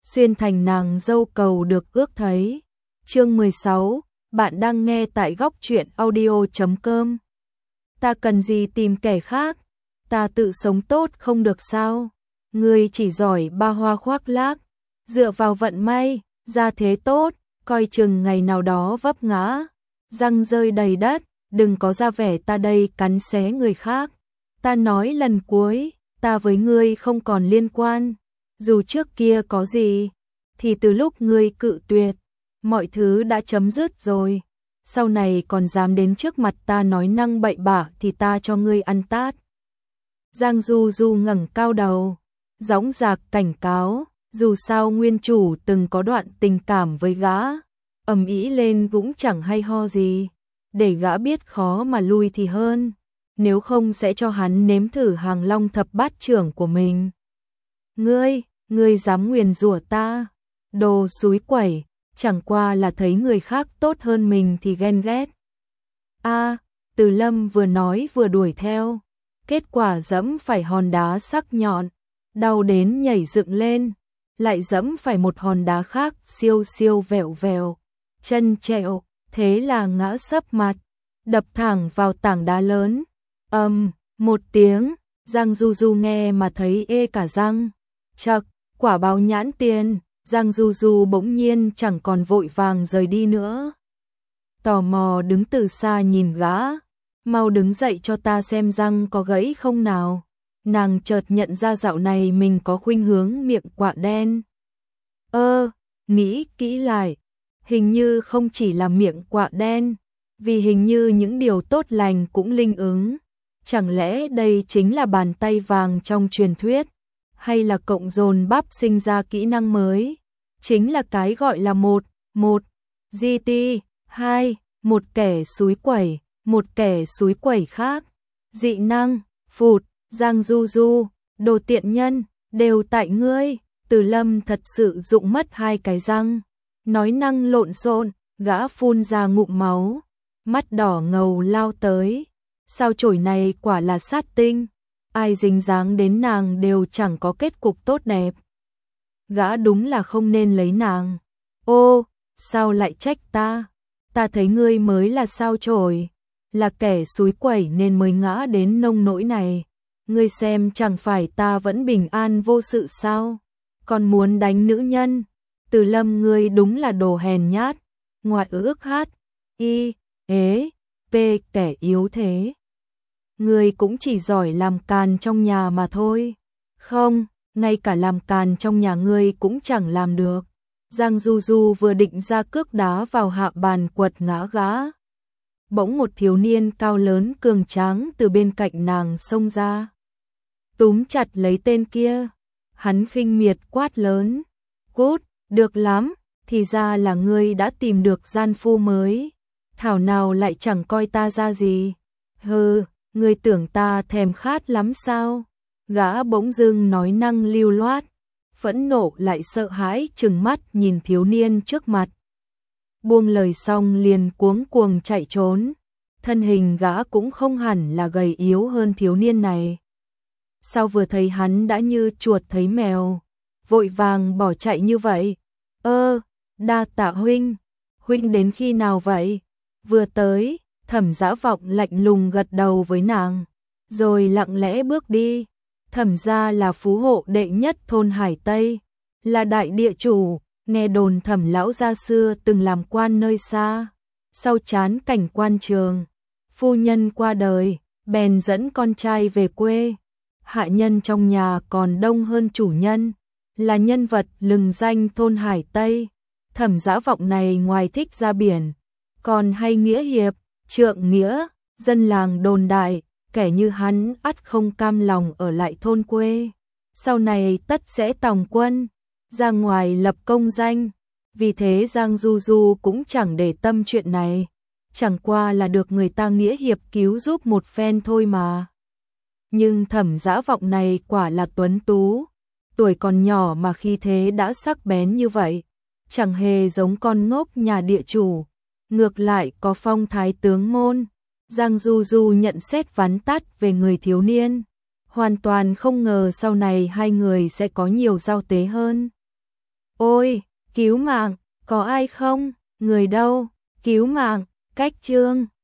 xuyên thành nàng dâu cầu được ước thấy. Chương 16, bạn đang nghe tại góc truyện audio.com. Ta cần gì tìm kẻ khác, ta tự sống tốt không được sao? Ngươi chỉ giỏi ba hoa khoác lác, dựa vào vận may, ra thế tốt, coi chừng ngày nào đó vấp ngã, răng rơi đầy đất, đừng có ra vẻ ta đây cắn xé người khác. Ta nói lần cuối, ta với ngươi không còn liên quan, dù trước kia có gì, thì từ lúc ngươi cự tuyệt, mọi thứ đã chấm dứt rồi. Sau này còn dám đến trước mặt ta nói năng bậy bạ thì ta cho ngươi ăn tát. Giang Du Du ngẩng cao đầu, dõng dạc cảnh cáo, dù sao nguyên chủ từng có đoạn tình cảm với gã, ầm ĩ lên cũng chẳng hay ho gì, để gã biết khó mà lui thì hơn, nếu không sẽ cho hắn nếm thử hàng long thập bát trưởng của mình. Ngươi dám nguyền rủa ta, đồ xúi quẩy, chẳng qua là thấy người khác tốt hơn mình thì ghen ghét. Từ Lâm vừa nói vừa đuổi theo, kết quả dẫm phải hòn đá sắc nhọn, đau đến nhảy dựng lên, lại dẫm phải một hòn đá khác siêu siêu vẹo vẹo, chân trẹo, thế là ngã sấp mặt, đập thẳng vào tảng đá lớn. Một tiếng, Giang Du Du nghe mà thấy ê cả răng. Chậc, quả báo nhãn tiền, Giang Du Du bỗng nhiên chẳng còn vội vàng rời đi nữa. Tò mò đứng từ xa nhìn gã, mau đứng dậy cho ta xem răng có gãy không nào. Nàng chợt nhận ra dạo này mình có khuynh hướng miệng quạ đen. Nghĩ kỹ lại, hình như không chỉ là miệng quạ đen, vì hình như những điều tốt lành cũng linh ứng. Chẳng lẽ đây chính là bàn tay vàng trong truyền thuyết, hay là cộng dồn bắp sinh ra kỹ năng mới, chính là cái gọi là một GT, hai, một kẻ xúi quẩy, một kẻ xúi quẩy khác. Dị năng, phụt, Giang Du Du, đồ tiện nhân, đều tại ngươi. Từ Lâm thật sự dụng mất hai cái răng, nói năng lộn xộn, gã phun ra ngụm máu, mắt đỏ ngầu lao tới. Sao chổi này quả là sát tinh, ai dính dáng đến nàng đều chẳng có kết cục tốt đẹp. Gã đúng là không nên lấy nàng. Sao lại trách ta? Ta thấy ngươi mới là sao chổi, là kẻ xúi quẩy nên mới ngã đến nông nỗi này. Ngươi xem chẳng phải ta vẫn bình an vô sự sao? Còn muốn đánh nữ nhân? Từ Lâm ngươi đúng là đồ hèn nhát, ngoại ước kẻ yếu thế. Ngươi cũng chỉ giỏi làm càn trong nhà mà thôi. Không, ngay cả làm càn trong nhà ngươi cũng chẳng làm được. Giang Du Du vừa định ra cước đá vào hạ bàn quật ngã gã. Bỗng một thiếu niên cao lớn cường tráng từ bên cạnh nàng xông ra, túm chặt lấy tên kia. Hắn khinh miệt quát lớn, cút, được lắm, thì ra là ngươi đã tìm được gian phu mới, thảo nào lại chẳng coi ta ra gì. Ngươi tưởng ta thèm khát lắm sao? Gã bỗng dưng nói năng lưu loát, phẫn nộ lại sợ hãi trừng mắt nhìn thiếu niên trước mặt. Buông lời xong liền cuống cuồng chạy trốn, thân hình gã cũng không hẳn là gầy yếu hơn thiếu niên này. Sao vừa thấy hắn đã như chuột thấy mèo, vội vàng bỏ chạy như vậy? Đa tạ huynh, huynh đến khi nào vậy? Vừa tới, Thẩm Dã Vọng lạnh lùng gật đầu với nàng, rồi lặng lẽ bước đi. Thẩm gia là phú hộ đệ nhất thôn Hải Tây, là đại địa chủ, nghe đồn Thẩm lão gia xưa từng làm quan nơi xa. Sau chán cảnh quan trường, phu nhân qua đời, bèn dẫn con trai về quê. Hạ nhân trong nhà còn đông hơn chủ nhân, là nhân vật lừng danh thôn Hải Tây. Thẩm Dã Vọng này ngoài thích ra biển, còn hay nghĩa hiệp, trượng nghĩa, dân làng đồn đại, kẻ như hắn ắt không cam lòng ở lại thôn quê. Sau này tất sẽ tòng quân, ra ngoài lập công danh. Vì thế Giang Du Du cũng chẳng để tâm chuyện này, chẳng qua là được người ta nghĩa hiệp cứu giúp một phen thôi mà. Nhưng Thẩm Dã Vọng này quả là tuấn tú, tuổi còn nhỏ mà khi thế đã sắc bén như vậy, chẳng hề giống con ngốc nhà địa chủ, ngược lại có phong thái tướng môn. Giang Du Du nhận xét vắn tắt về người thiếu niên, hoàn toàn không ngờ sau này hai người sẽ có nhiều giao tế hơn. Ôi, cứu mạng, có ai không? Người đâu? Cứu mạng, cách Trương.